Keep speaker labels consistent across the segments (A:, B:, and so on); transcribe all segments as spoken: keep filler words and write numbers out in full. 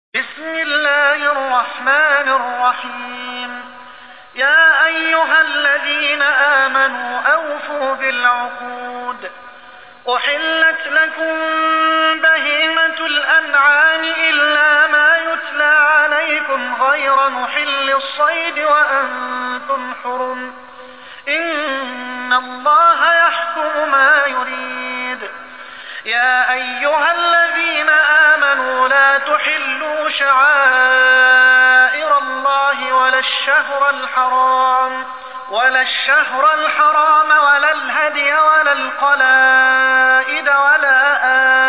A: بسم الله الرحمن الرحيم. يا أيها الذين آمنوا أوفوا بالعقود. أحلت لكم بهيمة الأنعام إلا ما يتلى عليكم غير محل الصيد وأنتم حرم. إن الله يحكم ما يريد. يا أيها الذين آمنوا لا تحلوا شعائر الله ولا الشهر الحرام ولا الشهر الحرام ولا الهدي ولا القلائد ولا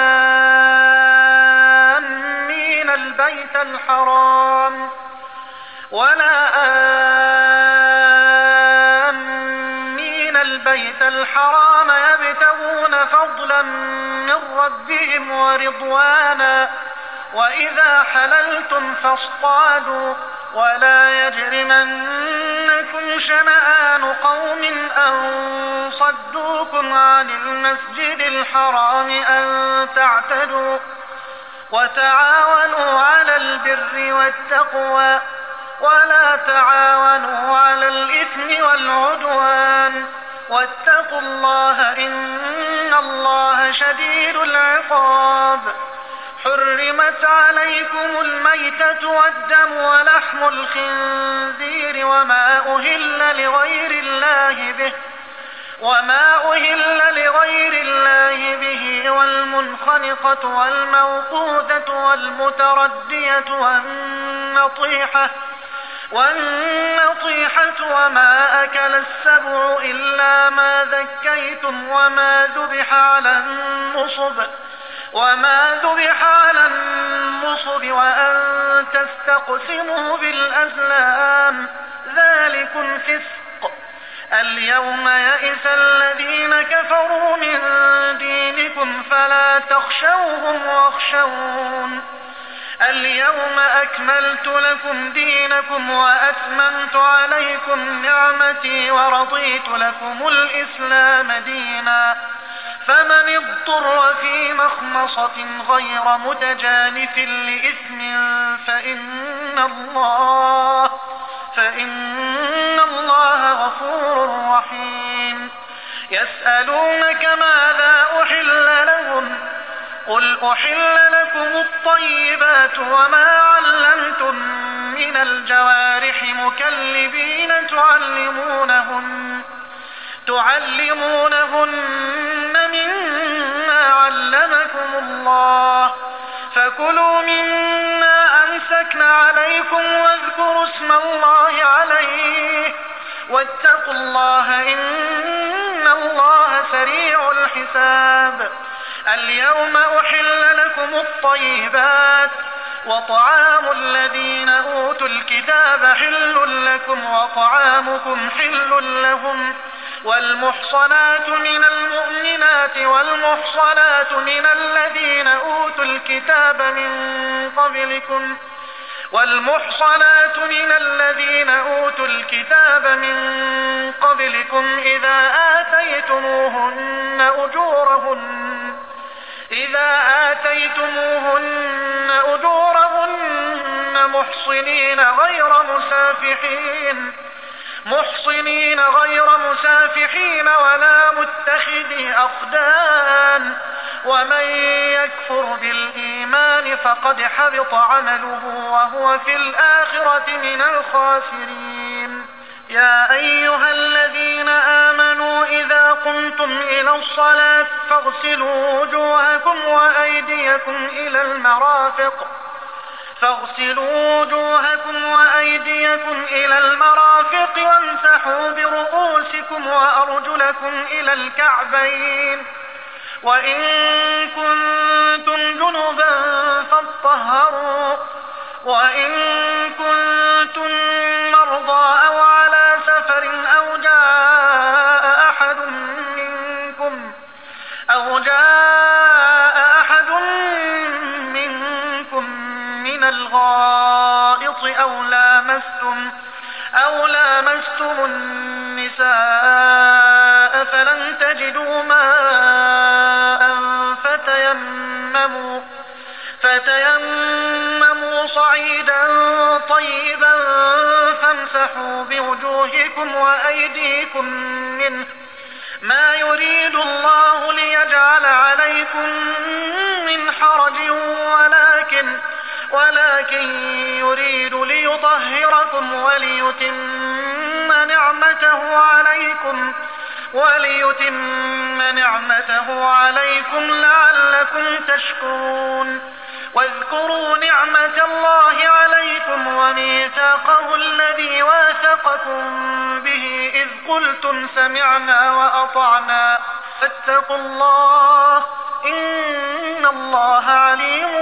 A: آمين البيت الحرام ولا آمين البيت الحرام يبتغون فضلا من ربهم ورضوانا. وإذا حللتم فاصطادوا ولا يجرمنكم شنآن قوم أن صدوكم عن المسجد الحرام أن تعتدوا. وتعاونوا على البر والتقوى ولا تعاونوا على الإثم والعدوان. واتقوا الله إن الله شديد العقاب. حرمت عليكم الميتة والدم ولحم الخنزير وما أهل لغير الله به وما أهل لغير الله به والمنخنقة والموقوذة والمتردية والنطيحة والنطيحة وما أكل السبع إلا ما ذكيتم وما ذبح على النصب وما ذبح على النصب وأن تستقسموا بالأزلام ذلكم فسق. اليوم يئس الذين كفروا من دينكم فلا تخشوهم واخشون. اليوم أكملت لكم دينكم وأتممت عليكم نعمتي ورضيت لكم الإسلام دينا. فمن اضطر في مخمصة غير متجانف لإثم فإن الله فإن الله غفور رحيم. يسألونك ماذا أحل لهم قل أحل لكم الطيبات وما علمتم من الجوارح مكلبين تعلمونهن تعلمونهن مما علمكم الله فكلوا مما أمسكن عليكم واذكروا اسم الله عليه واتقوا الله إن الله سريع الحساب. اليوم أحل لكم الطيبات وطعام الذين أوتوا الكتاب حل لكم وطعامكم حل لهم. والمحصنات من المؤمنات والمحصنات من الذين أوتوا الكتاب من قبلكم والمحصنات من الذين أوتوا الكتاب من قبلكم إذا آتيتموهن أجورهن إذا آتيتموهن أجورهن محصنين غير مسافحين محصنين غير مسافحين ولا متخذي أخدان. ومن يكفر بالإيمان فقد حبط عمله وهو في الآخرة من الخاسرين. يا أيها الذين آمنوا إذا قمتم إلى الصلاة فاغسلوا وجوهكم وأيديكم إلى المرافق فاغسلوا وجوهكم وأيديكم إلى المرافق وامسحوا برؤوسكم وأرجلكم إلى الكعبين. وإن كنتم جنبا فاطهروا وإن كنتم مرضى أو على سفر أو جاء أحد منكم أو جاء أحد منكم من الغائط أو لامستم أو لامستم النساء فلم تجدوا ماء فتيمموا فتيمموا صعيدا طيبا فامسحوا بوجوهكم وأيديكم منه ما يريد الله ليجعل عليكم من حرج ولكن, ولكن يريد ليطهركم وليتم نعمته عليكم وليتم نعمته عليكم لعلكم تشكرون. واذكروا نعمة الله عليكم وميثاقه الذي واثقكم به إذ قلتم سمعنا وأطعنا فاتقوا الله إن الله عليم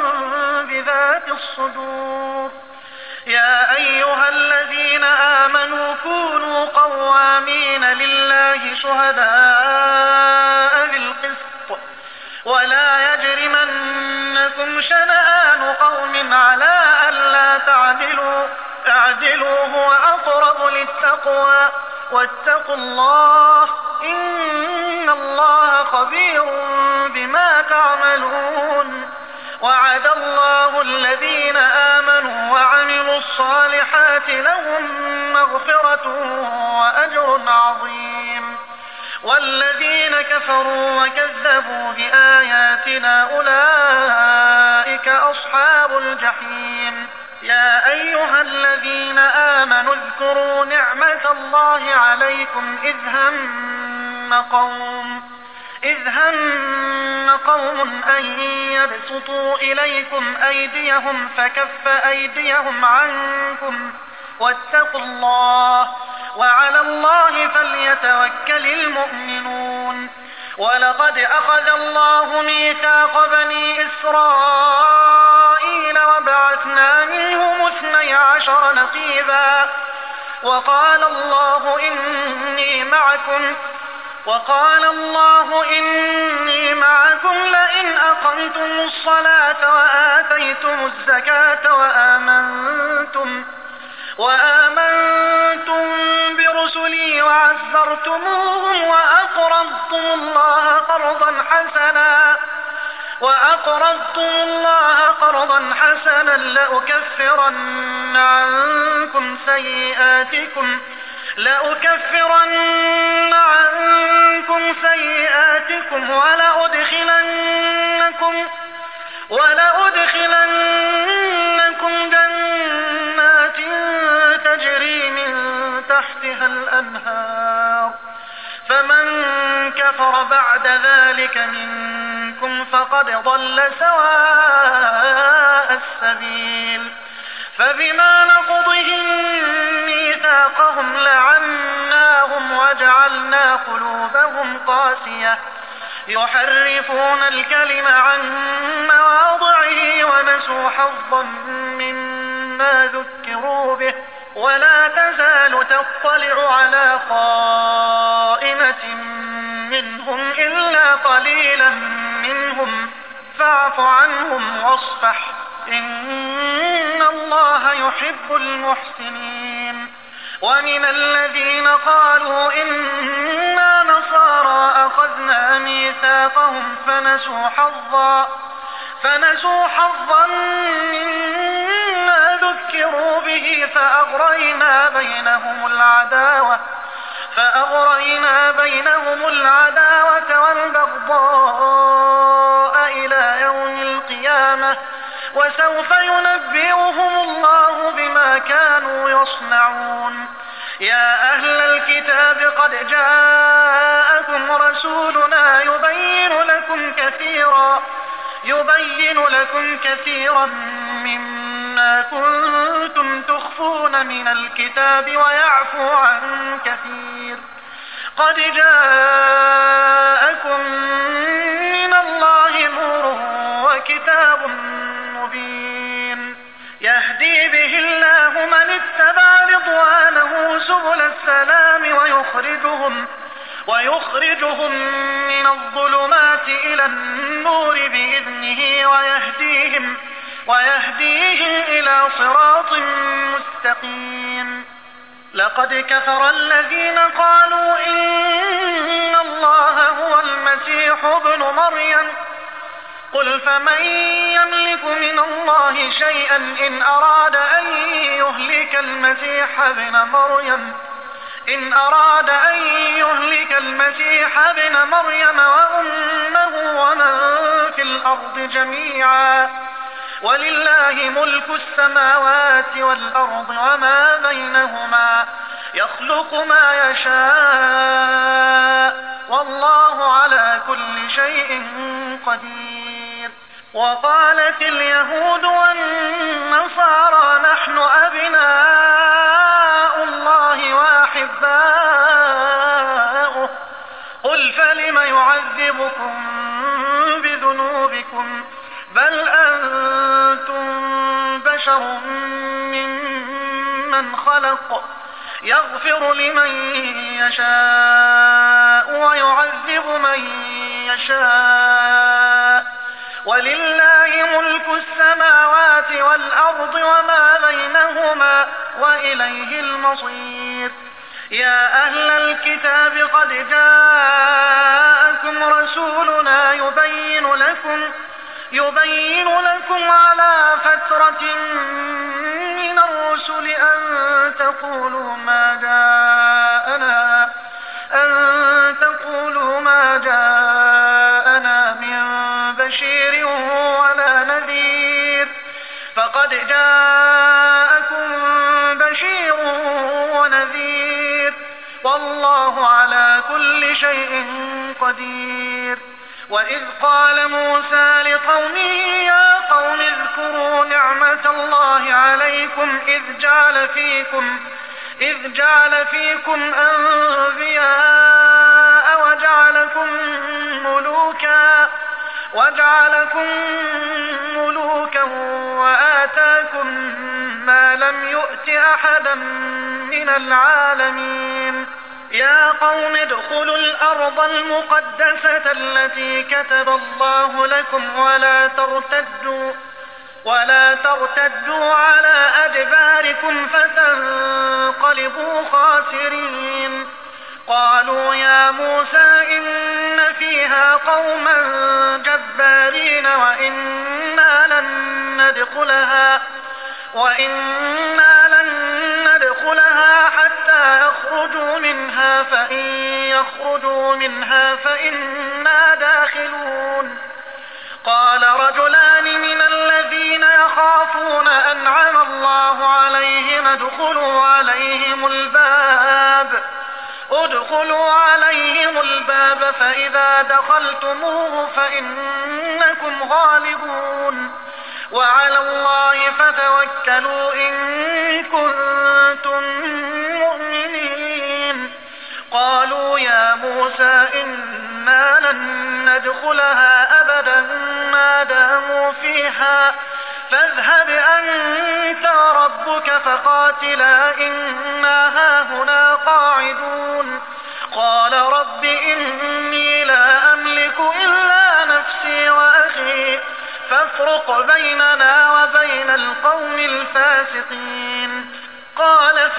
A: بذات الصدور. يا أيها الذين آمنوا كونوا قوامين لله شهداء بالقسط ولا يجرمنكم شنآن قوم على ألا تعدلوا اعدلوا هو أقرب للتقوى واتقوا الله إن الله خبير بما تعملون. وعد الله الذين آمنوا وعملوا الصالحات لهم مغفرة وأجر عظيم والذين كفروا وكذبوا بآياتنا أولئك أصحاب الجحيم. يا أيها الذين آمنوا اذكروا نعمة الله عليكم إذ هم قوم إذ هم قوم أن يبسطوا إليكم أيديهم فكف أيديهم عنكم واتقوا الله وعلى الله فليتوكل المؤمنون. ولقد أخذ الله ميثاق بني إسرائيل وبعثنا منهم اثني عشر نقيبا وقال الله إني معكم وقال الله إني معكم لئن أقمتم الصلاة وآتيتم الزكاة وآمنتم وآمنتم برسلي وعزرتموهم وأقرضتم الله قرضا حسنا وأقرضتم الله قرضا حسنا لأكفرن عنكم سيئاتكم لأكفرن عنكم سيئاتكم ولأدخلنكم ولأدخلنكم جنات تجري من تحتها الأنهار فمن كفر بعد ذلك منكم فقد ضل سواء السبيل. فبما نقضهم ميثاقهم لعناهم وجعلنا قلوبهم قاسية يحرفون الكلم عن مواضعه ونسوا حظا مما ذكروا به ولا تزال تطلع على خائنة منهم إلا قليلا منهم فاعف عنهم واصفح إن الله يحب المحسنين. ومن الذين قالوا إنا نصارى أخذنا ميثاقهم فنسوا حظا فنسوا حظا مما ذكروا به فأغرينا بينهم العداوة فأغرينا بينهم العداوة والبغضاء إلى يوم القيامة وسوف ينبئهم الله بما كانوا يصنعون. يا أهل الكتاب قد جاءكم رسولنا يبين لكم كثيرا يبين لكم كثيرا مما كنتم تخفون من الكتاب ويعفو عن كثير. قد جاءكم من الله نور وكتاب مبين يهدي به الله من اتبع رضوانه سبل السلام ويخرجهم ويخرجهم من الظلمات إلى النور بإذنه ويهديهم ويهديهم إلى صراط مستقيم. لقد كفر الذين قالوا إن الله هو المسيح ابن مريم قل فمن يملك من الله شيئا إن أراد أن يهلك المسيح ابن مريم إن أراد أن يهلك المسيح ابن مريم وأمه ومن في الأرض جميعا ولله ملك السماوات والأرض وما بينهما يخلق ما يشاء والله على كل شيء قدير. وقالت اليهود والنصارى نحن أبناء الله وأحباؤه قل فلم يعذبكم بذنوبكم بل أنتم بشر ممن خلق يغفر لمن يشاء ويعذب من يشاء ولله ملك السماوات والأرض وما بينهما وإليه المصير. يا أهل الكتاب قد جاءكم رسولنا يبين لكم يبين لكم على فترة من الرسل أن تقولوا ما جاءنا أن تقولوا ما جاءنا من بشير ولا نذير فقد جاءكم بشير ونذير والله على كل شيء قدير. وإذ قال موسى لقومه يا قوم اذكروا نعمة الله عليكم إذ جعل فيكم إذ جعل فيكم أنبياء وجعلكم ملوكا وجعلكم ملوكا وآتاكم ما لم يؤت أحدا من العالمين. يا قوم ادخلوا الأرض المقدسة التي كتب الله لكم ولا ترتدوا ولا ترتدوا على أدباركم فتنقلبوا خاسرين. قالوا يا موسى إن فيها قوما جبارين وإنا لن ندخلها وإنا لن ندخلها حتى يخرجوا منها فإن يخرجوا منها فإنا داخلون. قال رجلان من الذين يخافون أنعم الله عليهم ادخلوا عليهم الباب ادخلوا عليهم الباب فإذا دخلتموه فإنكم غالبون وعلى الله فتوكلوا إن كنتم مؤمنين. قالوا يا موسى إنا لن ندخلها أبدا ما داموا فيها فاذهب أنت وربك فقاتلا إنا هاهنا قاعدون. قال رب إني لا أملك إلا نفسي وأخي فافرق بيننا وبين القوم الفاسقين. قال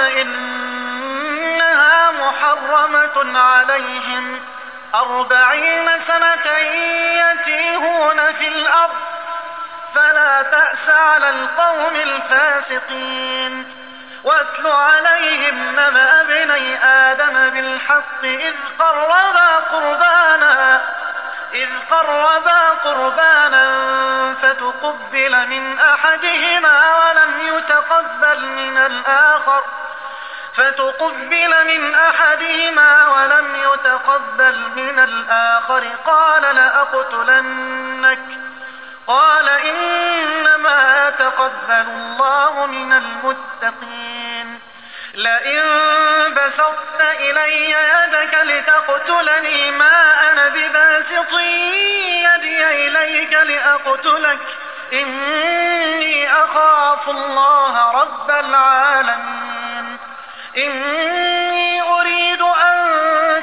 A: فإنها محرمة عليهم أربعين سنة يتيهون في الأرض فلا تأس على القوم الفاسقين. واتل عليهم نبأ ابني آدم بالحق إذ قربا قربانا إذ قربا قربانا فتقبل من أحدهما ولم يتقبل من الآخر فتقبل من أحدهما ولم يتقبل من الآخر قال لأقتلنك قال إنما يتقبل الله من المتقين. لئن بسطت إلي يدك لتقتلني ما أنا بباسط يدي إليك لأقتلك إني أخاف الله رب العالمين. إني أريد أن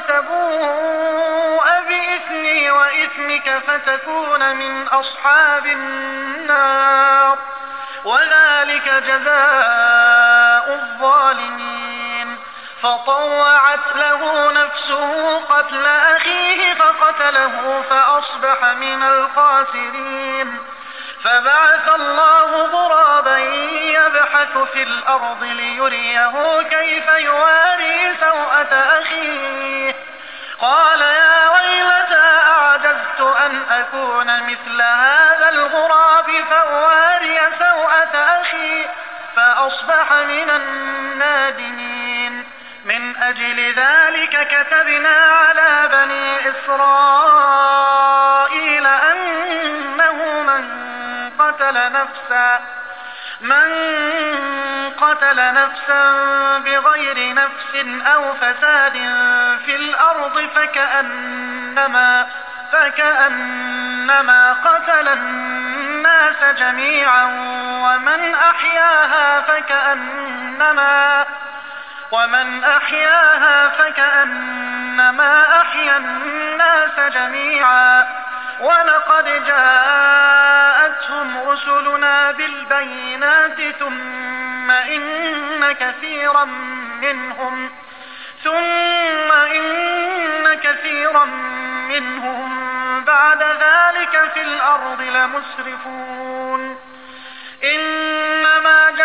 A: تبوء بإثمي وإثمك فتكون من أصحاب النار وذلك جزاء الظالمين. فطوعت له نفسه قتل أخيه فقتله فأصبح من الخاسرين. فبعث الله غرابا يبحث في الأرض ليريه كيف يواري سوءة أخيه قال يا ويلتى أعجزت أن أكون مثل هذا الغراب فأواري سوءة أخي فأصبح من النادمين. من أجل ذلك كتبنا على بني إسرائيل أنه من قتل نفسا من قتل نفسا بغير نفس أو فساد في الأرض فكأنما فكأنما قتل الناس جميعا ومن أحياها فكأنما ومن أحياها فكأنما أحيا الناس جميعا. ولقد جاءتهم رسلنا بالبينات ثم إن كثيرا منهم ثم إن كثيرا منهم بعد ذلك في الأرض لمسرفون. إنما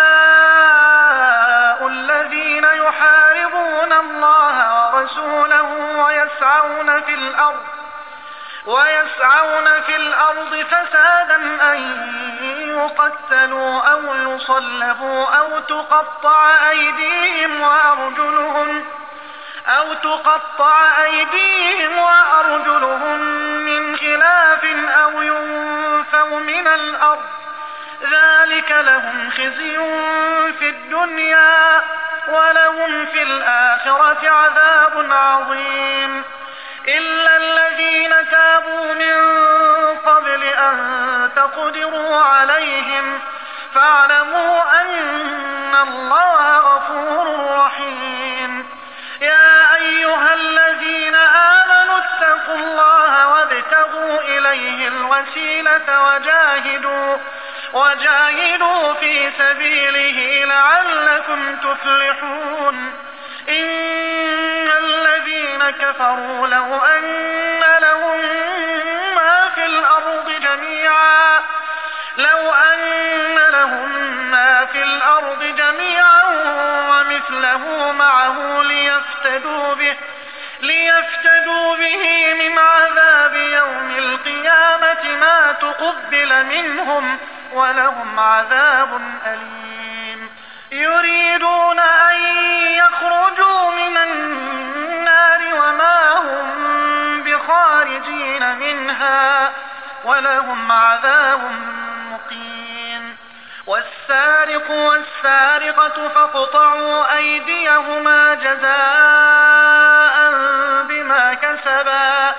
A: جزاء الذين يحاربون الله ورسوله ويسعون في الأرض ويسعون في الأرض فسادا أن يقتلوا أو يصلبوا أو تقطع أيديهم وأرجلهم أو تقطع أيديهم وأرجلهم من خلاف أو ينفوا من الأرض ذلك لهم خزي في الدنيا ولهم في الآخرة عذاب عظيم. إلا الذين تابوا من قبل أن تقدروا عليهم فاعلموا أن الله غفور رحيم. يا أيها الذين آمنوا اتقوا الله وابتغوا إليه الوسيلة وجاهدوا وجاهدوا في سبيله لعلكم تفلحون. إن الذين كفروا لو أن لهم ما في الأرض جميعا لو أن لهم ما في الأرض جميعا ومثله معه ليفتدوا به ليفتدوا به من عذاب يوم القيامة ما تقبل منهم ولهم عذاب أليم. يريدون أن يخرجوا من النار وما هم بخارجين منها ولهم عذاب مقيم. والسارق والسارقة فاقطعوا أيديهما جزاء بما كسبا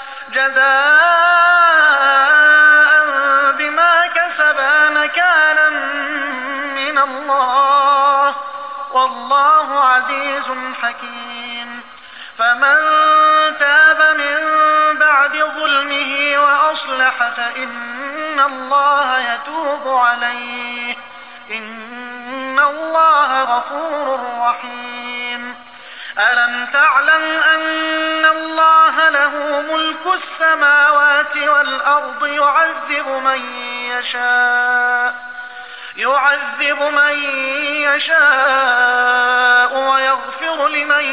A: جزاء بما كسبا نكالا من الله والله عزيز حكيم. فمن تاب من بعد ظلمه وأصلح فإن الله يتوب عليه إن الله غفور رحيم. ألم تعلم أن الله له ملك السماوات والأرض يعذب من يشاء يعذب من يشاء ويغفر لمن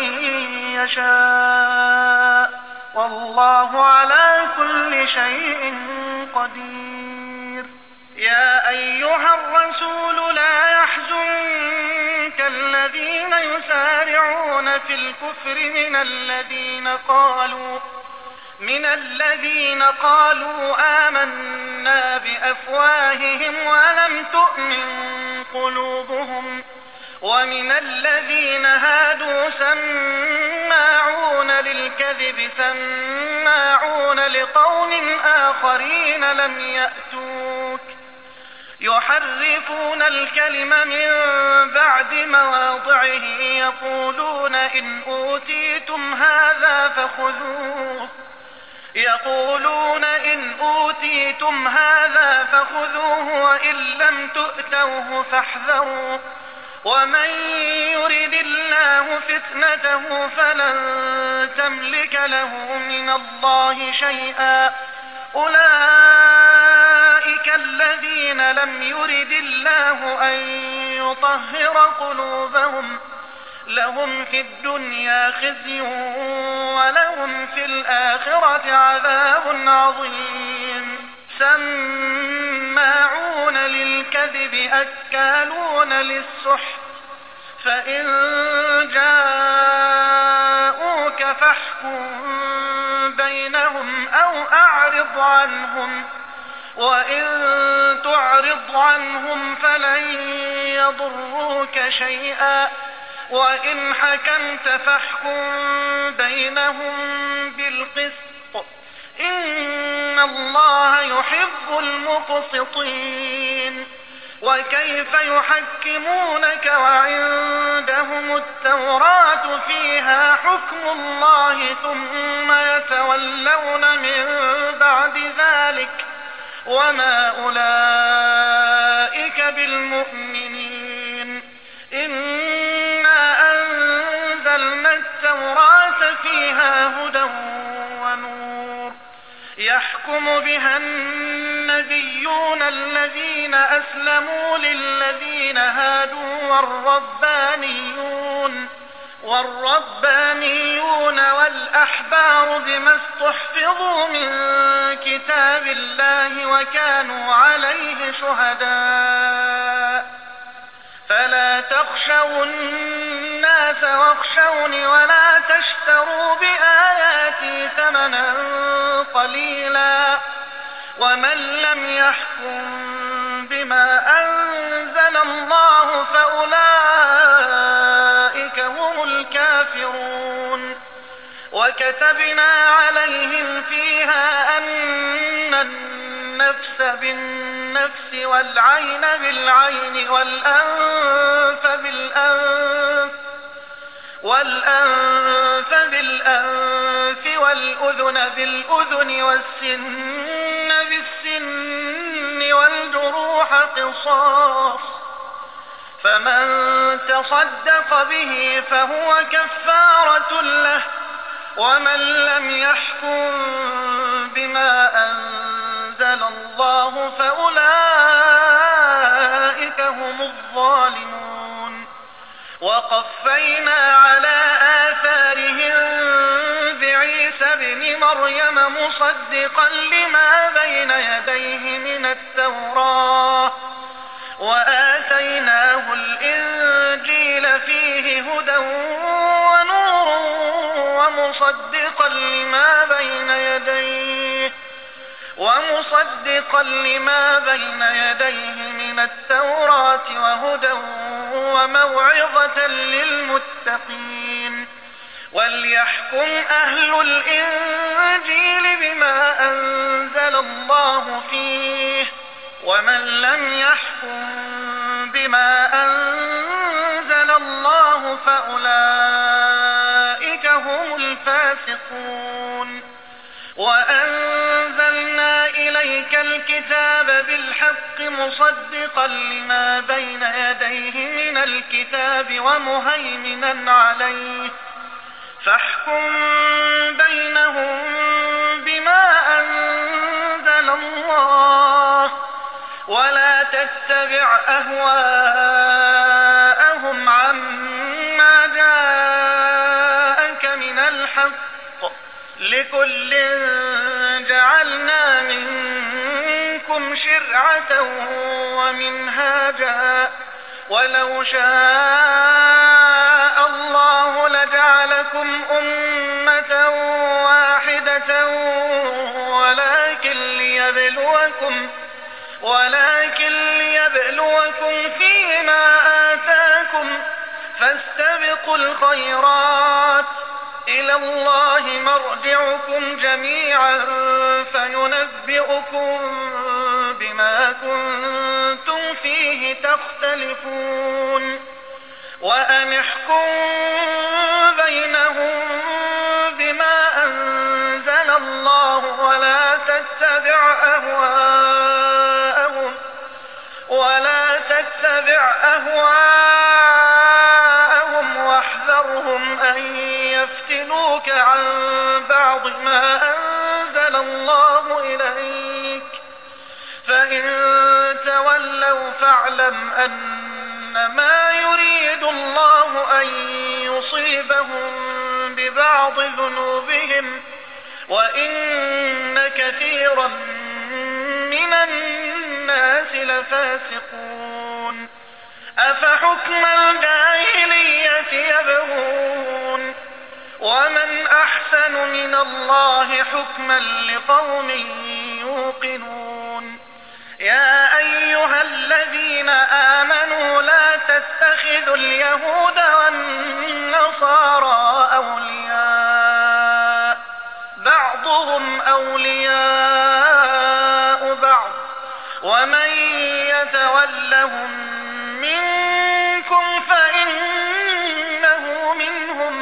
A: يشاء والله على كل شيء قدير. يا أيها الرسول لا يحزنك الذين يسارعون في الكفر من الذين قالوا من الذين قالوا آمنا بأفواههم ولم تؤمن قلوبهم ومن الذين هادوا سماعون للكذب سماعون لقوم آخرين لم يأتوك يحرفون الكلم من بعد مواضعه يقولون إن أوتيتم هذا فخذوه يقولون إن أوتيتم هذا فخذوه وإن لم تؤتوه فاحذروا ومن يرد الله فتنته فلن تملك له من الله شيئا أولئك الذين لم يرد الله أن يطهر قلوبهم لهم في الدنيا خزي ولهم في الآخرة عذاب عظيم سماعون للكذب أكالون للسحت فإن جاءوك فاحكم بينهم أو أعرض عنهم وإن تعرض عنهم فلن يضروك شيئا وإن حكمت فاحكم بينهم بالقسط إن الله يحب المقسطين وكيف يحكمونك وعندهم التوراة فيها حكم الله ثم يتولون من بعد ذلك وما أولئك بالمؤمنين إنا أنزلنا التوراة فيها هدى ونور يحكم بها النبيون الذين أسلموا للذين هادوا والربانيون والربانيون والأحبار بما استحفظوا من كتاب الله وكانوا عليه شهداء فلا تخشوا الناس واخشوني ولا تشتروا بآياتي ثمنا قليلا ومن لم يحكم بما أنزل الله فأولئك هم الكافرون وكتبنا عليهم فيها أن النفس بالنفس والعين بالعين والأنف بالأنف والأنف بالأنف والأذن بالأذن والسن بالسن والجروح قصاص فمن تصدق به فهو كفارة له ومن لم يحكم بما أنزل الله فأولئك هم الظالمون وقفينا على آثارهم بعيسى ابن مريم مصدقا لما بين يديه من التوراة وآتيناه الإنجيل فيه هدى ونور ومصدقا لما بين يديه ومصدقا لما بين يديه من التوراة وهدى وموعظة للمتقين وليحكم أهل الإنجيل بما أنزل الله فيه ومن لم يحكم بما أنزل الله فأولئك هم الفاسقون وأنزلنا إليك الكتاب بالحق مصدقا لما بين يديه من الكتاب ومهيمنا عليه فاحكم بينهم بما أنزل الله ولا تتبع أهواءهم عما جاءك من الحق لكل جعلنا منكم شرعة ومنهاجا ولو شاء الله لجعلكم أمة واحدة ولكن ليبلوكم ولكن ليبلوكم فيما آتاكم فاستبقوا الخيرات إلى الله مرجعكم جميعا فينبئكم بما كنتم فيه تختلفون وأن احكم بينهم بما أنزل الله ولا تتبع أهواءهم ولا تتبع أهواءهم ببعض ما أنزل الله إليك فإن تولوا فاعلم أنما يريد الله أن يصيبهم ببعض ذنوبهم وإن كثيرا من الناس لفاسقون أفحكم الجاهلية يبغون ومن أحسن من الله حكما لقوم يوقنون يا أيها الذين آمنوا لا تتخذوا اليهود والنصارى أولياء بعضهم أولياء بعض ومن يتولهم منكم فإنه منهم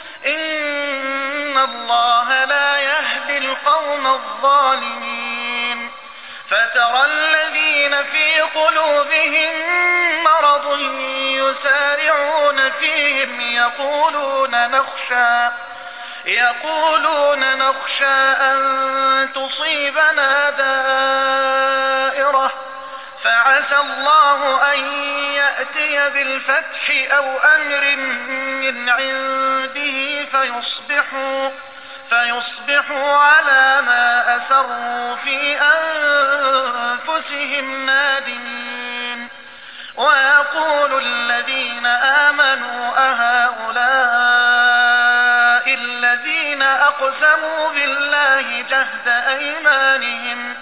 A: إن الله لا يهدي القوم الظالمين فترى الذين في قلوبهم مرض يسارعون فيهم يقولون نخشى يقولون نخشى أن تصيبنا دائرة فعسى الله أن يأتي بالفتح أو أمر من عنده فيصبحوا, فيصبحوا على ما أسروا في أنفسهم نادمين ويقول الذين آمنوا أهؤلاء الذين أقسموا بالله جهد أيمانهم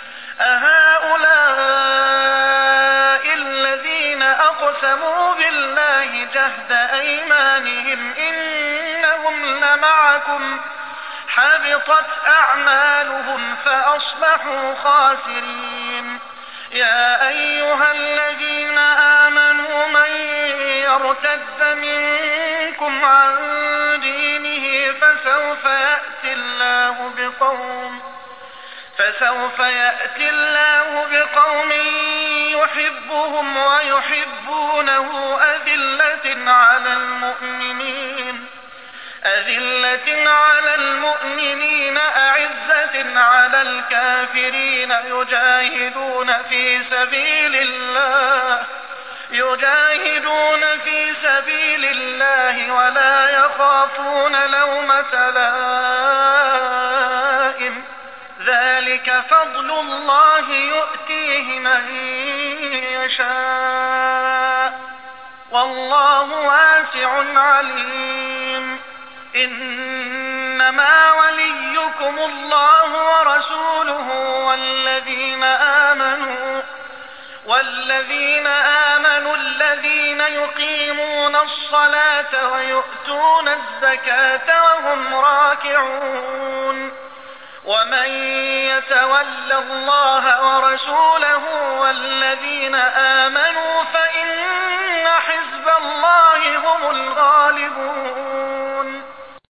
A: أهؤلاء الذين أقسموا بالله جهد أيمانهم إنهم لمعكم حبطت أعمالهم فأصبحوا خاسرين يا أيها الذين آمنوا من يرتد منكم عن دينه فسوف يأتي الله بقوم فسوف يأتي الله بقوم يحبهم ويحبونه أذلة على المؤمنين أذلة على المؤمنين أعزة على الكافرين يجاهدون في سبيل الله يجاهدون في سبيل الله ولا يخافون لومة لائم ذلك فضل الله يؤتيه من يشاء والله واسع عليم إنما وليكم الله ورسوله والذين آمنوا والذين آمنوا الذين يقيمون الصلاة ويؤتون الزكاة وهم راكعون ومن يتول الله ورسوله والذين آمنوا فإن حزب الله هم الغالبون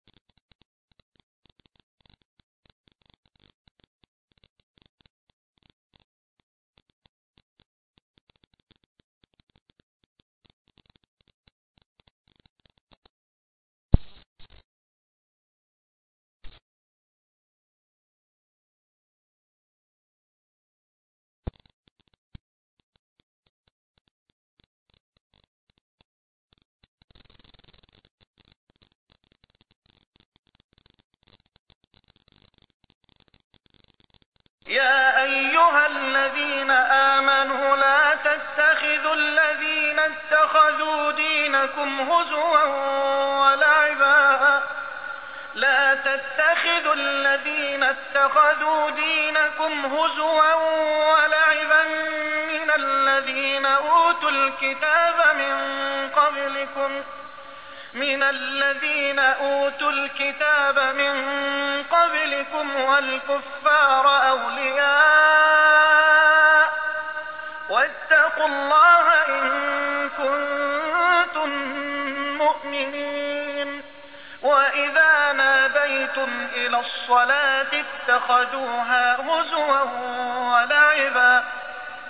A: يا أيها الذين آمنوا لا تتخذوا الذين اتخذوا دينكم هزوا ولعبا لا تتخذوا الذين اتخذوا دينكم هزوا ولعبا من الذين أوتوا الكتاب من قبلكم من الذين أوتوا الكتاب من قبلكم والكفار أولياء واتقوا الله إن كنتم مؤمنين وإذا ناديتم إلى الصلاة اتخذوها هزوا ولعبا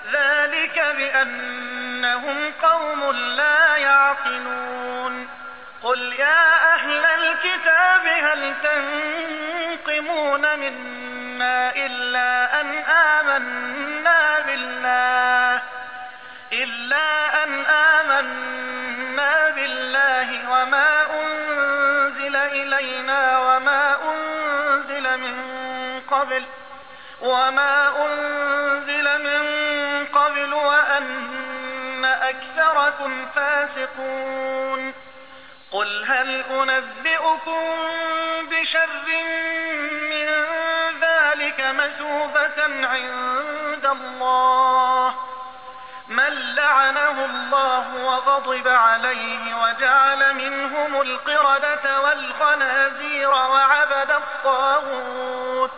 A: ذلك بأنهم قوم لا يعقلون قل يا أهل الكتاب هل تنقمون منا إلا أن آمنا بالله إلا أن آمنا بالله وما أنزل إلينا وما أنزل من قبل وما أنزل من قبل وأن أكثركم فاسقون. قل هل أنبئكم بشر من ذلك مثوبة عند الله من لعنه الله وغضب عليه وجعل منهم القردة والخنازير وعبد الطاغوت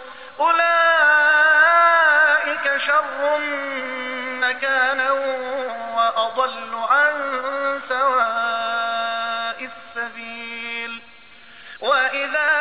A: أولئك شر مكانا وأضل عن سواء السبيل. وإذا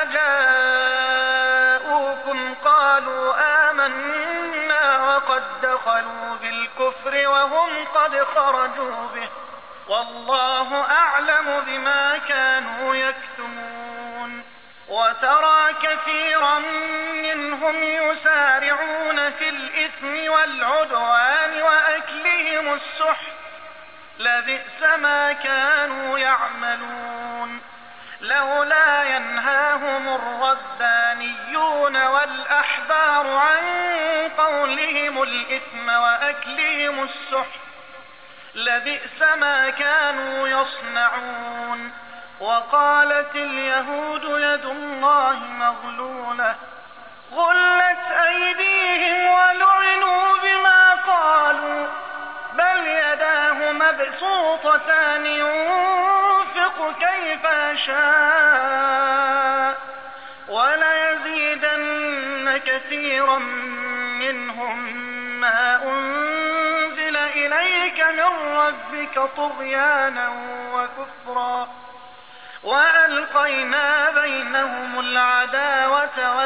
A: جاءوكم قالوا آمنا وقد دخلوا بالكفر وهم قد خرجوا به والله أعلم بما كانوا يكتمون. وترى كثيرا منهم يسارعون في الإثم والعدوان وأكلهم السحت لبئس ما كانوا يعملون. لولا ينهاهم الربانيون والأحبار عن قولهم الإثم وأكلهم السحت لبئس ما كانوا يصنعون. وقالت اليهود يد الله مغلولة غلت أيديهم ولعنوا بما قالوا بل يداه مبسوطتان ينفق كيف يشاء وليزيدن كثيرا منهم ما أنزل إليك من ربك طغيانا وكفرا وألقينا بينهم العداوة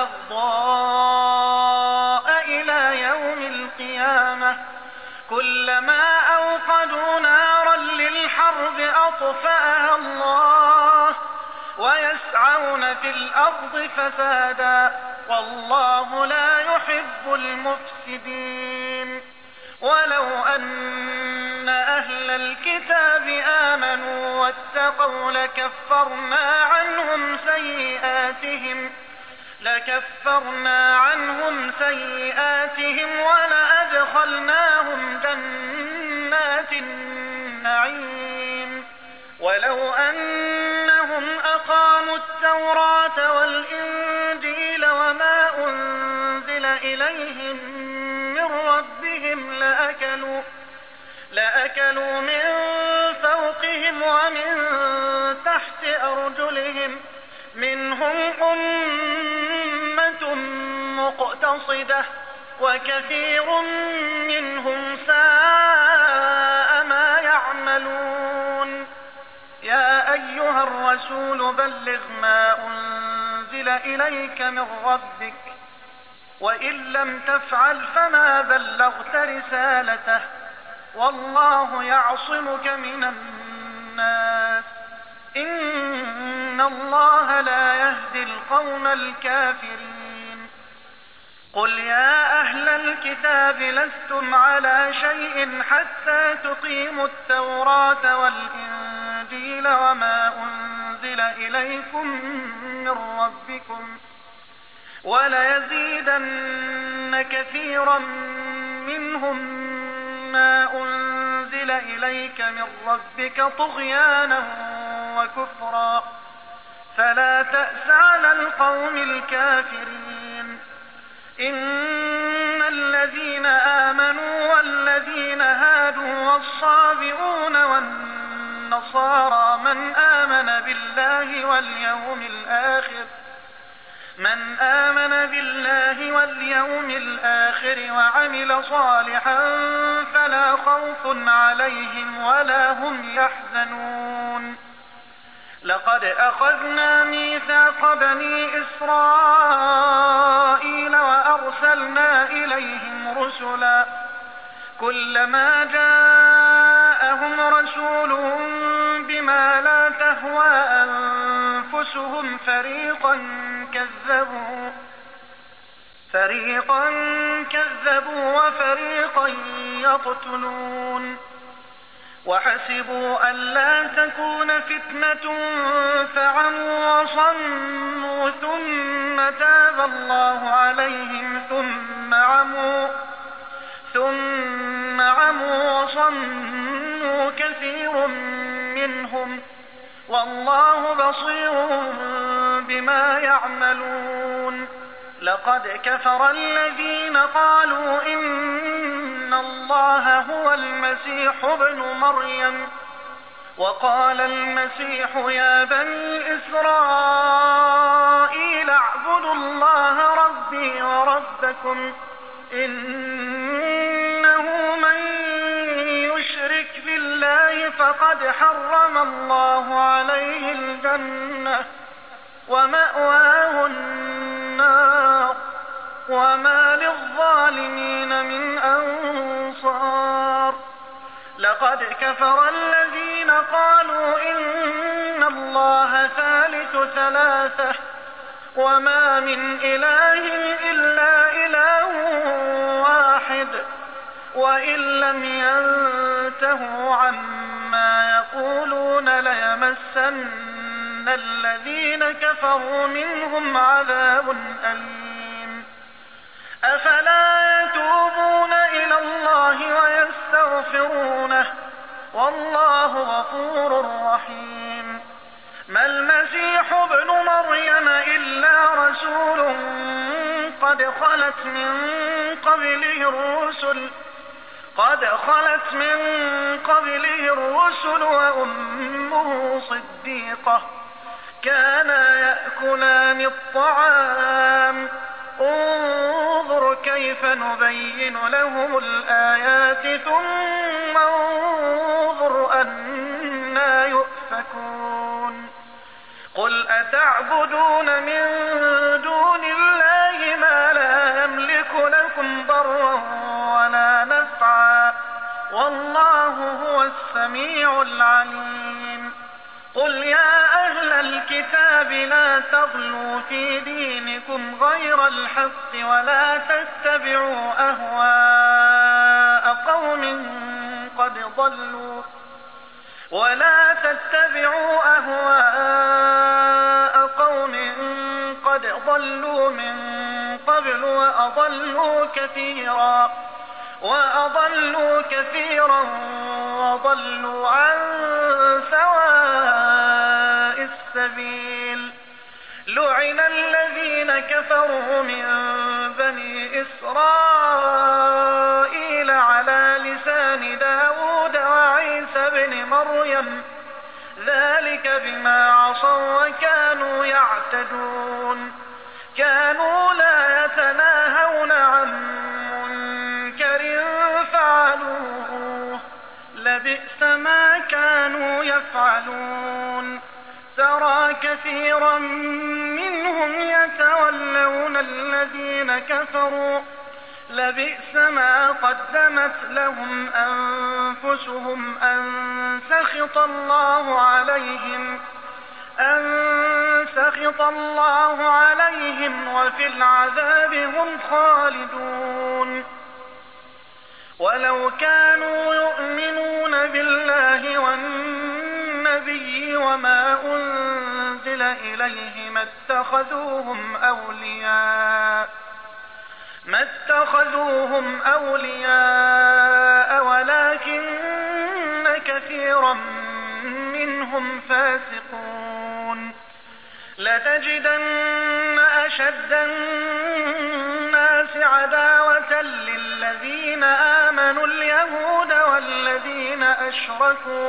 A: والبغضاء إلى يوم القيامة كلما أوقدوا نارا للحرب أطفأها الله ويسعون في الأرض فسادا والله لا يحب المفسدين. ولو أن أهل الكتاب آمنوا واتقوا لكفرنا عنهم سيئاتهم لكفرنا عنهم سيئاتهم ولأدخلناهم جنات النعيم. ولو أنهم أقاموا التوراة والإنجيل وما أنزل إليهم من ربهم لأكلوا, لأكلوا من فوقهم ومن تحت أرجلهم منهم أمة مقتصدة وكثير منهم ساء ما يعملون. يا أيها الرسول بلغ ما أنزل إليك من ربك وإن لم تفعل فما بلغت رسالته والله يعصمك من الناس إن الله لا يهدي القوم الكافرين. قل يا أهل الكتاب لستم على شيء حتى تقيموا التوراة والإنجيل وما أنزل إليكم من ربكم وليزيدن كثيرا منهم ما أنزل إليك من ربك طغيانا وكفرا فلا تأس على القوم الكافرين. إن الذين آمنوا والذين هادوا والصابئون والنصارى من آمن بالله واليوم الآخر من آمن بالله واليوم الآخر وعمل صالحا فلا خوف عليهم ولا هم يحزنون. لقد أخذنا ميثاق بني إسرائيل وأرسلنا إليهم رسلا كلما جاءهم رسول بما لا تهوى تهوى أنفسهم فريقا كذبوا فريقا كذبوا وفريقا يقتلون وحسبوا ألا تكون فتنة فعموا وصموا ثم تاب الله عليهم ثم عموا ثم عموا وصموا كثير منهم والله بصير بما يعملون. لقد كفر الذين قالوا إن الله هو المسيح ابن مريم وقال المسيح يا بني إسرائيل اعبدوا الله ربي وربكم إنه من يشرك بالله فقد حرم الله عليه الجنة ومأواه النار وما للظالمين من أنصار. لقد كفر الذين قالوا إن الله ثالث ثلاثة وما من إله إلا إله واحد وإن لم ينتهوا عما يقولون ليمسن الذين كفروا منهم عذاب أليم. أفلا يتوبون إلى الله ويستغفرونه والله غفور رحيم. ما المسيح ابن مريم إلا رسول قد خلت من قبله الرسل قد خلت من قبله الرسل وأمه صديقة كانا يأكلان الطعام انظر كيف نبين لهم الآيات ثم انظر أنى يؤفكون. قل أتعبدون من دون الله ما لا يملك لكم ضرا ولا نفعا والله هو السميع العليم. قل يا أهل الكتاب لا تغلوا في دينكم غير الحق ولا تتبعوا أهواء قوم قد ضلوا ولا تتبعوا أهواء قوم قد ضلوا من قبل وأضلوا كثيرا وأضلوا كثيرا وضلوا عن سواء السبيل. لعن الذين كفروا من بني إسرائيل على لسان داود وعيسى بن مريم ذلك بما عصوا وكانوا يعتدون. كانوا لا يتناهون عن منكر فعلوه لبئس ما كانوا يفعلون. ترى كثيرا منهم يتولون الذين كفروا لبئس ما قدمت لهم أنفسهم أن سخط الله عليهم أن سخط الله عليهم وفي العذاب هم خالدون. ولو كانوا يؤمنون بالله والنبي وما أنزل إليه ما اتخذوهم أولياء ما اتخذوهم أولياء ولكن كثيرا منهم فاسقون. لتجدن أشد الناس عداوة للذين آمنوا اليهود والذين أشركوا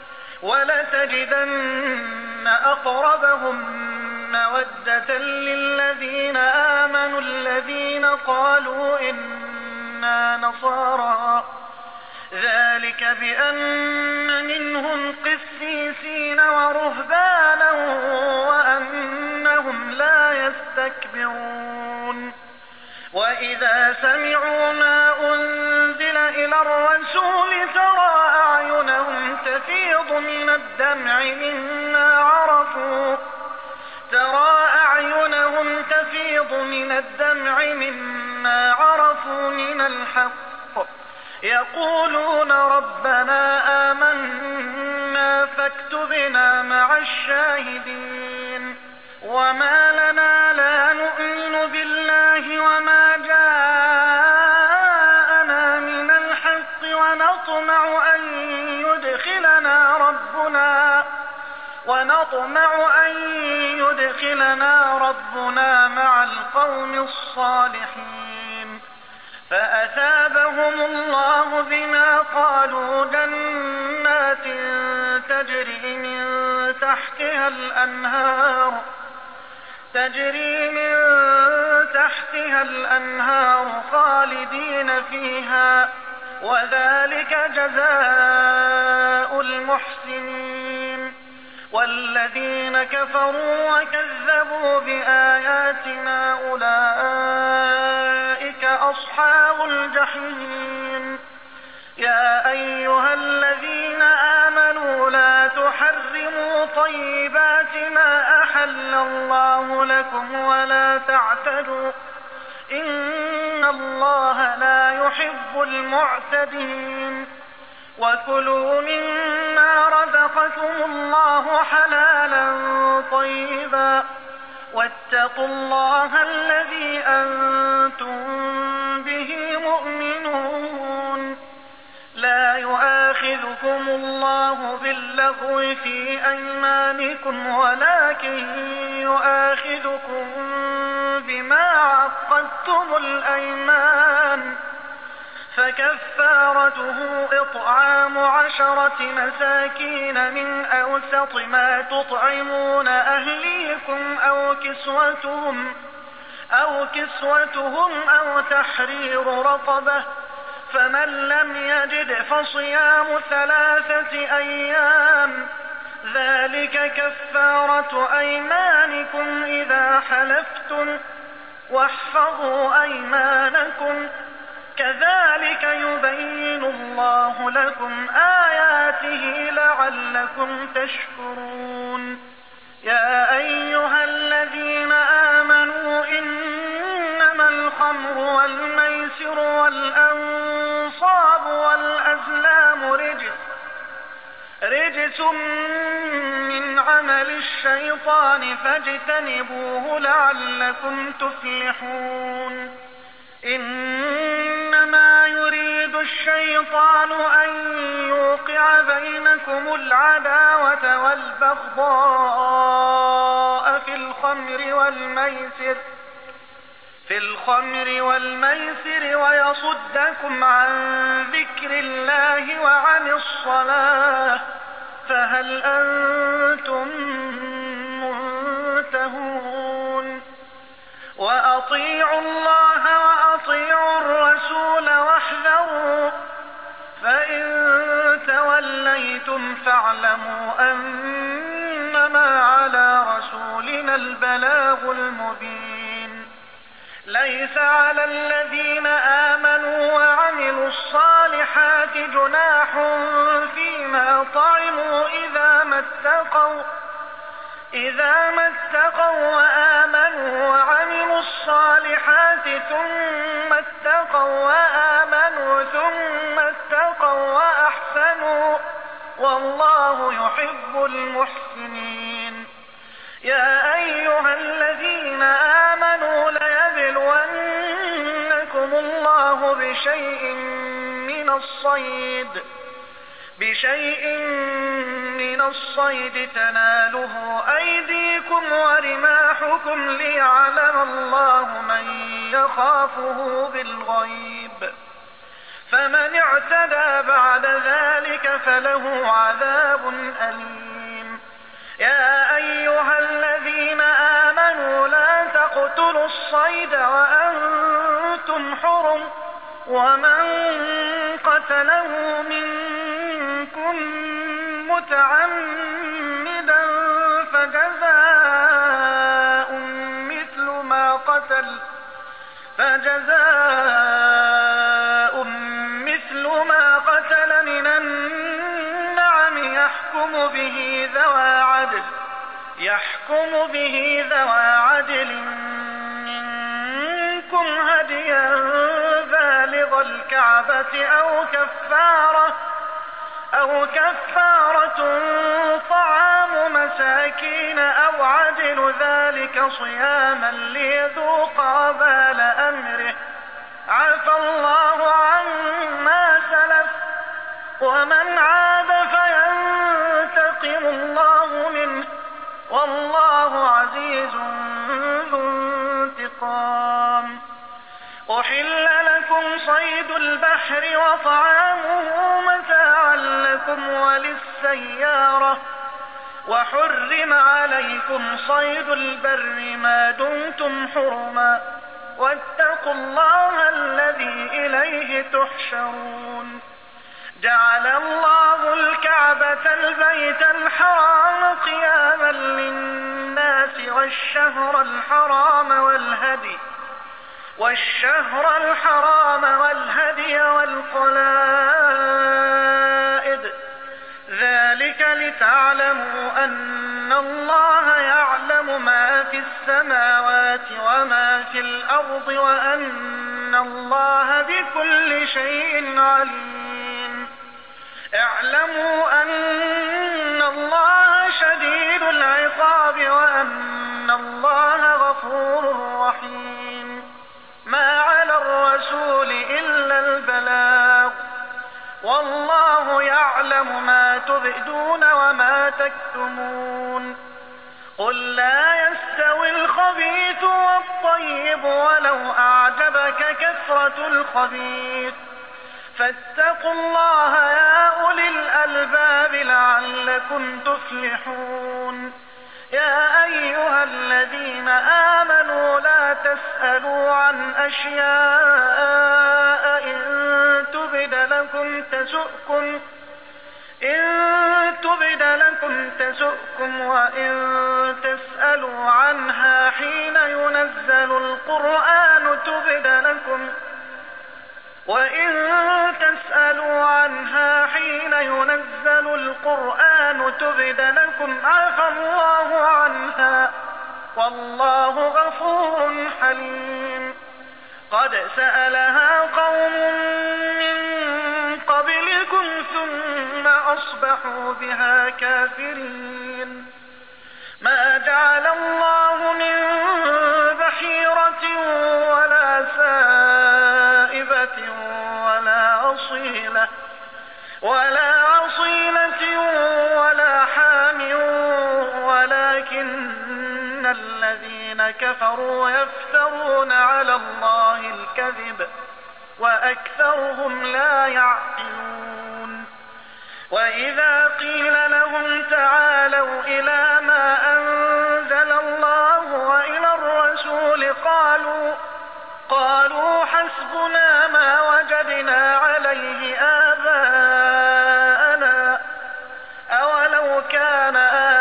A: ولتجدن أقربهم مودة للذين آمنوا الذين قالوا إنا نصارى ذلك بأن منهم قسيسين ورهبانا وأنهم لا يستكبرون. وإذا سمعوا ما أنزل إلى الرسول ترى أعينهم تفيض تفيض من الدمع مما عرفوا ترى أعينهم تفيض من الدمع مما عرفوا من الحق يقولون ربنا آمنا فاكتبنا مع الشاهدين وما لنا لا نؤمن بالله وما جاءنا من الحق ونطمع أن يدخلنا ربنا ونطمع أن يدخلنا ربنا مع القوم الصالحين فأثابهم الله بما قالوا جنات تجري من تحتها الأنهار تجري من تحتها الأنهار خالدين فيها وذلك جزاء المحسنين والذين كفروا وكذبوا بآياتنا أولئك أصحاب الجحيم يا أيها الذين آمنوا لا تحرموا طيبات ما أحل الله لكم ولا تعتدوا إن الله لا يحب المعتدين وكلوا مما رزقكم الله حلالا طيبا واتقوا الله الذي أنتم به مؤمنون لا يؤاخذكم الله باللغو في أيمانكم ولكن يؤاخذكم بما عقدتم الأيمان فكفارته إطعام عشرة مساكين من أوسط ما تطعمون أهليكم أو كسوتهم أو كسوتهم أو تحرير رقبة فمن لم يجد فصيام ثلاثة أيام ذلك كفارة أيمانكم إذا حلفتم واحفظوا أيمانكم كذلك يبين الله لكم آياته لعلكم تشكرون يا أيها الذين آمنوا إنما الخمر والميسر والأنصاب والأزلام رجس رجس من عمل الشيطان فاجتنبوه لعلكم تفلحون إنما يريد الشيطان أن يوقع بينكم العداوة والبغضاء في الخمر والميسر في الخمر والميسر ويصدكم عن ذكر الله وعن الصلاة فهل أنتم منتهون وأطيعوا الله وأطيعوا الرسول واحذروا فإن توليتم فاعلموا أنما على رسولنا البلاغ المبين ليس على الذين آمنوا وعملوا الصالحات جناح فيما طعموا إذا ما اتقوا إذا ما اتقوا وآمنوا وعملوا الصالحات ثم اتقوا وآمنوا ثم اتقوا وأحسنوا والله يحب المحسنين يا أيها الذين آمنوا ليبلونكم الله بشيء من الصيد بشيء من الصيد تناله أيديكم ورماحكم ليعلم الله من يخافه بالغيب فمن اعتدى بعد ذلك فله عذاب أليم يا أيها الذين آمنوا لا تقتلوا الصيد وأنتم حرم ومن قتله منكم متعمدا فجزاء مثل ما قتل فجزاء مثل ما قتل من النعم يحكم به ذوى عدل يحكم به ذوى عدل منكم هديا بالغ الكعبة أو كفارة أو كفارة طعام مساكين أو عدل ذلك صياما ليذوق وبال أمره عفى الله عما سلف ومن عاد فينتقم الله منه والله عزيز ذو انتقام. أحل لكم صيد البحر وطعامه متاعا لكم وللسيارة وحرم عليكم صيد البر ما دمتم حرما واتقوا الله الذي إليه تحشرون. جعل الله الكعبة البيت الحرام قياما للناس والشهر الحرام والهدي والشهر الحرام والهدي والقلائد ذلك لتعلموا أن الله يعلم ما في السماوات وما في الأرض وأن الله بكل شيء عليم. اعلموا أن الله شديد العقاب وأن الله غفور رحيم. ما على الرسول إلا البلاغ والله يعلم ما تبدون وما تكتمون. قل لا يستوي الخبيث والطيب ولو أعجبك كثرة الخبيث فاتقوا الله يا أولي الألباب لعلكم تفلحون. يا أيها الذين آمنوا لا تسألوا عن أشياء إن تبد لكم تسؤكم إن تبد لكم تسؤكم وإن تسألوا عنها حين ينزل القرآن تبد لكم وإن تسألوا عنها حين ينزل القرآن تبد لكم عفى الله عنها والله غفور حليم. قد سألها قوم من قبلكم ثم أصبحوا بها كافرين. ما جعل الله من بحيرة ولا سائبة ولا أصيلة ولا أصيلة ولا حام ولكن الذين كفروا يفترون على الله الكذب وأكثرهم لا يعقلون. وإذا قيل لهم تعالوا إلى ما أنزل الله وإلى الرسول قالوا قالوا حسبنا ما وجدنا عليه آباءنا أولو كان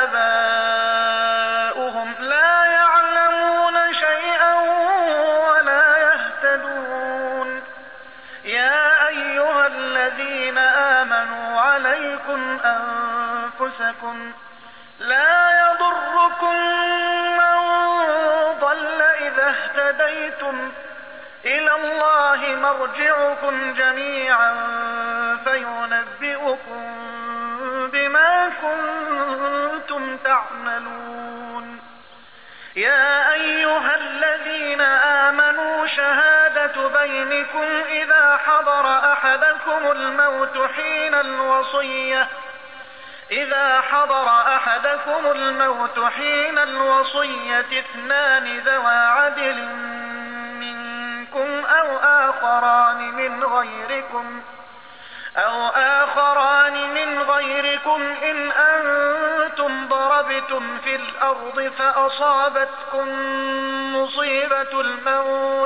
A: آباؤهم لا يعلمون شيئا ولا يهتدون. يا أيها الذين آمنوا عليكم أنفسكم لا يضركم من ضل إذا اهتديتم إلى الله مرجعكم جميعا فينبئكم بما كنتم تعملون. يا أيها الذين آمنوا شهادة بينكم إذا حضر أحدكم الموت حين الوصية إذا حضر أحدكم الموت حين الوصية اثنان ذوى عدل منكم أو آخران من غيركم أو آخران من غيركم إن أنتم ضربتم في الأرض فأصابتكم مصيبة الموت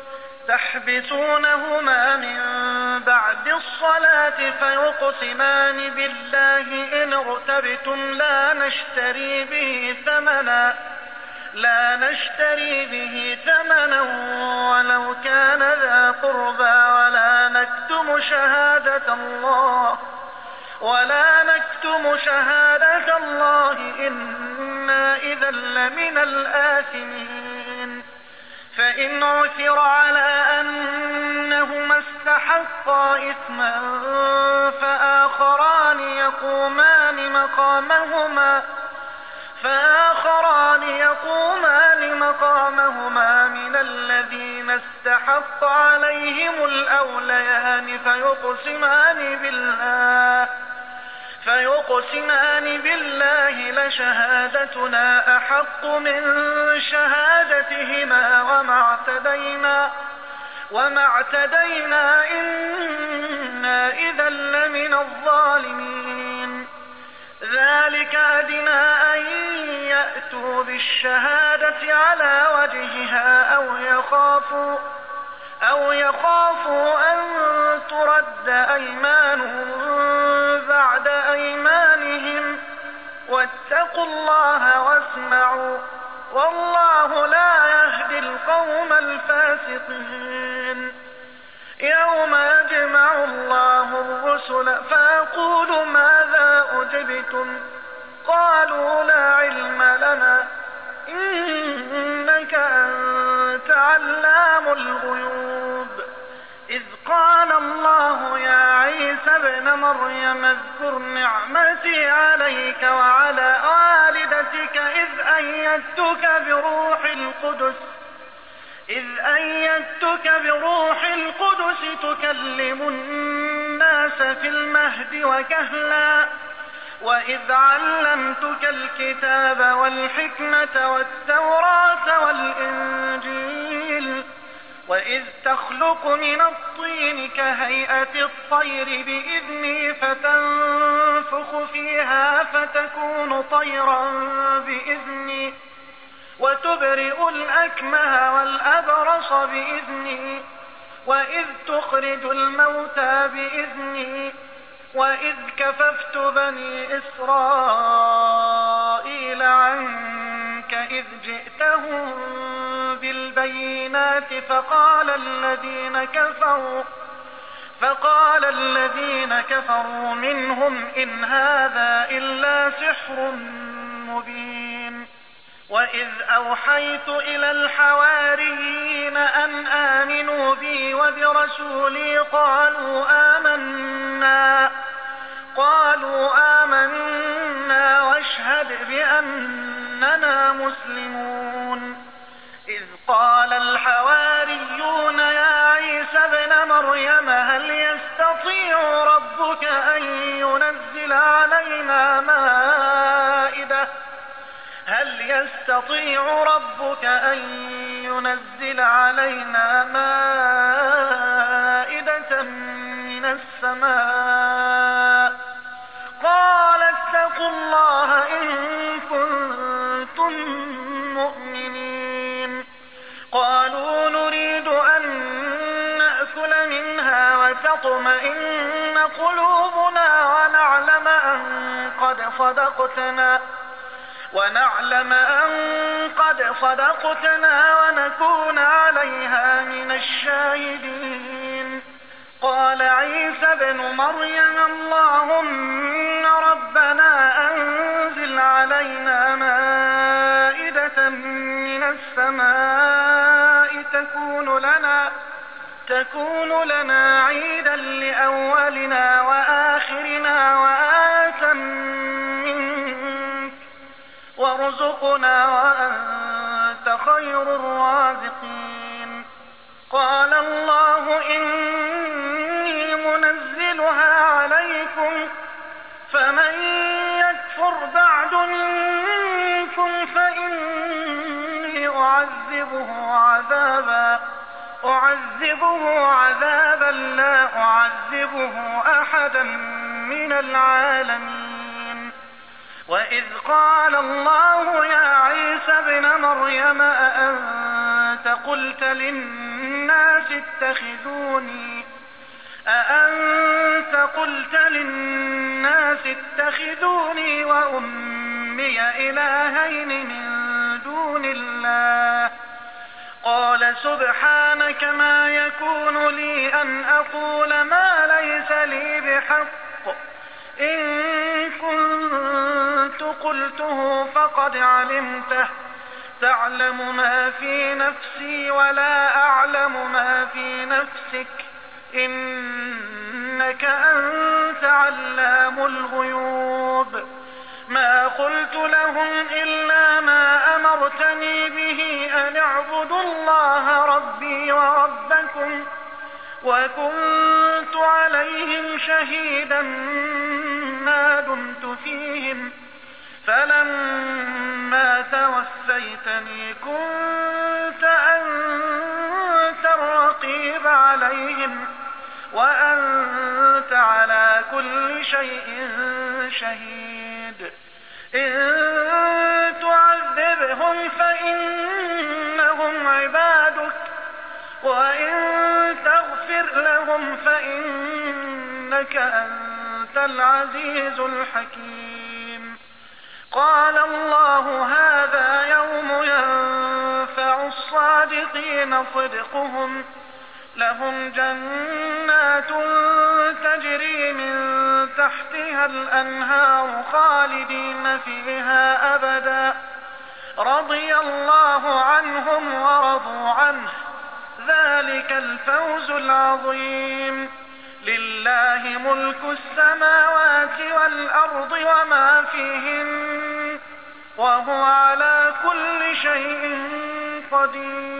A: تحبسونهما من بعد الصلاة فيقسمان بالله إن ارتبتم لا نشتري به ثمنا لا نشتري به ثمنا ولو كان ذا قربى ولا نكتم شهادة الله ولا نكتم نكتموا شهادة الله إنا إذا لمن الآثمين. فإن عثر على أنهما استحقا إثما فآخران يقومان مقامهما فآخران يقومان مقامهما من الذين استحق عليهم الأوليان فيقسمان بالله فيقسمان بالله لشهادتنا أحق من شهادتهما وما اعتدينا وما اعتدينا إنا إذا لمن الظالمين. ذلك أدنى أن يأتوا بالشهادة على وجهها أو يخافوا أو يخافوا أن ترد أيمان بعد أيمانهم واتقوا الله واسمعوا والله لا يهدي القوم الفاسقين. يوم يجمع الله الرسل فيقول ماذا أجبتم قالوا لا علم لنا إنك أنت علام الغيوب. إذ قال الله يا عيسى ابن مريم اذكر نعمتي عليك وعلى والدتك إذ أيدتك بروح القدس إذ أيدتك بروح القدس تكلم الناس في المهد وكهلا وإذ علمتك الكتاب والحكمة والتوراة والإنجيل وإذ تخلق من الطين كهيئة الطير بإذني فتنفخ فيها فتكون طيرا بإذني وتبرئ الأكمه والأبرص بإذني وإذ تخرج الموتى بإذني وإذ كففت بني إسرائيل عنك إذ جئتهم بالبينات فقال الذين كفروا فقال الذين كفروا منهم إن هذا إلا سحر مبين. وإذ أوحيت إلى الحواريين أن آمنوا بي وبرسولي قالوا آمنا قالوا آمنا واشهد بأننا مسلمون. إذ قال الحواريون يا عيسى ابن مريم هل يستطيع ربك أن ينزل علينا مائدة هل يستطيع ربك أن ينزل علينا مائدة من السماء قال اتقوا الله إن كنتم مؤمنين. قالوا نريد أن نأكل منها وتطمئن قلوبنا ونعلم أن قد صدقتنا ونعلم أن قد صدقتنا ونكون عليها من الشاهدين. قال عيسى ابن مريم اللهم ربنا أنزل علينا مائدة من السماء تكون لنا تكون لنا عيدا لأولنا وآخرنا وآية منك وارزقنا وأنت خير الرازقين. قال الله إني منزلها عليكم فمن يكفر بعد منكم فإني أعذبه عذابا أعذبه عذابا لا أعذبه أحدا من العالمين. وإذ قال الله يا عيسى ابن مريم أأنت قلت للناس اتخذوني أأنت قلت للناس اتخذوني وأمي إلهين من دون الله قال سبحانك ما يكون لي أن أقول ما ليس لي بحق إن كنت قلته فقد علمته تعلم ما في نفسي ولا أعلم ما في نفسك إنك أنت علام الغيوب ما قلت لهم إلا ما أمرتني به أن اعبدوا الله ربي وربكم وكنت عليهم شهيدا ما دمت فيهم فلما توفيتني كنت أنت الرقيب عليهم وأنت على كل شيء شهيد إن تعذبهم فإنهم عبادك وإن تغفر لهم فإنك أنت العزيز الحكيم قال الله هذا يوم ينفع الصادقين صدقهم لهم جنات تجري من تحتها الأنهار خالدين فيها أبدا رضي الله عنهم ورضوا عنه ذلك الفوز العظيم لله ملك السماوات والأرض وما فيهن وهو على كل شيء قدير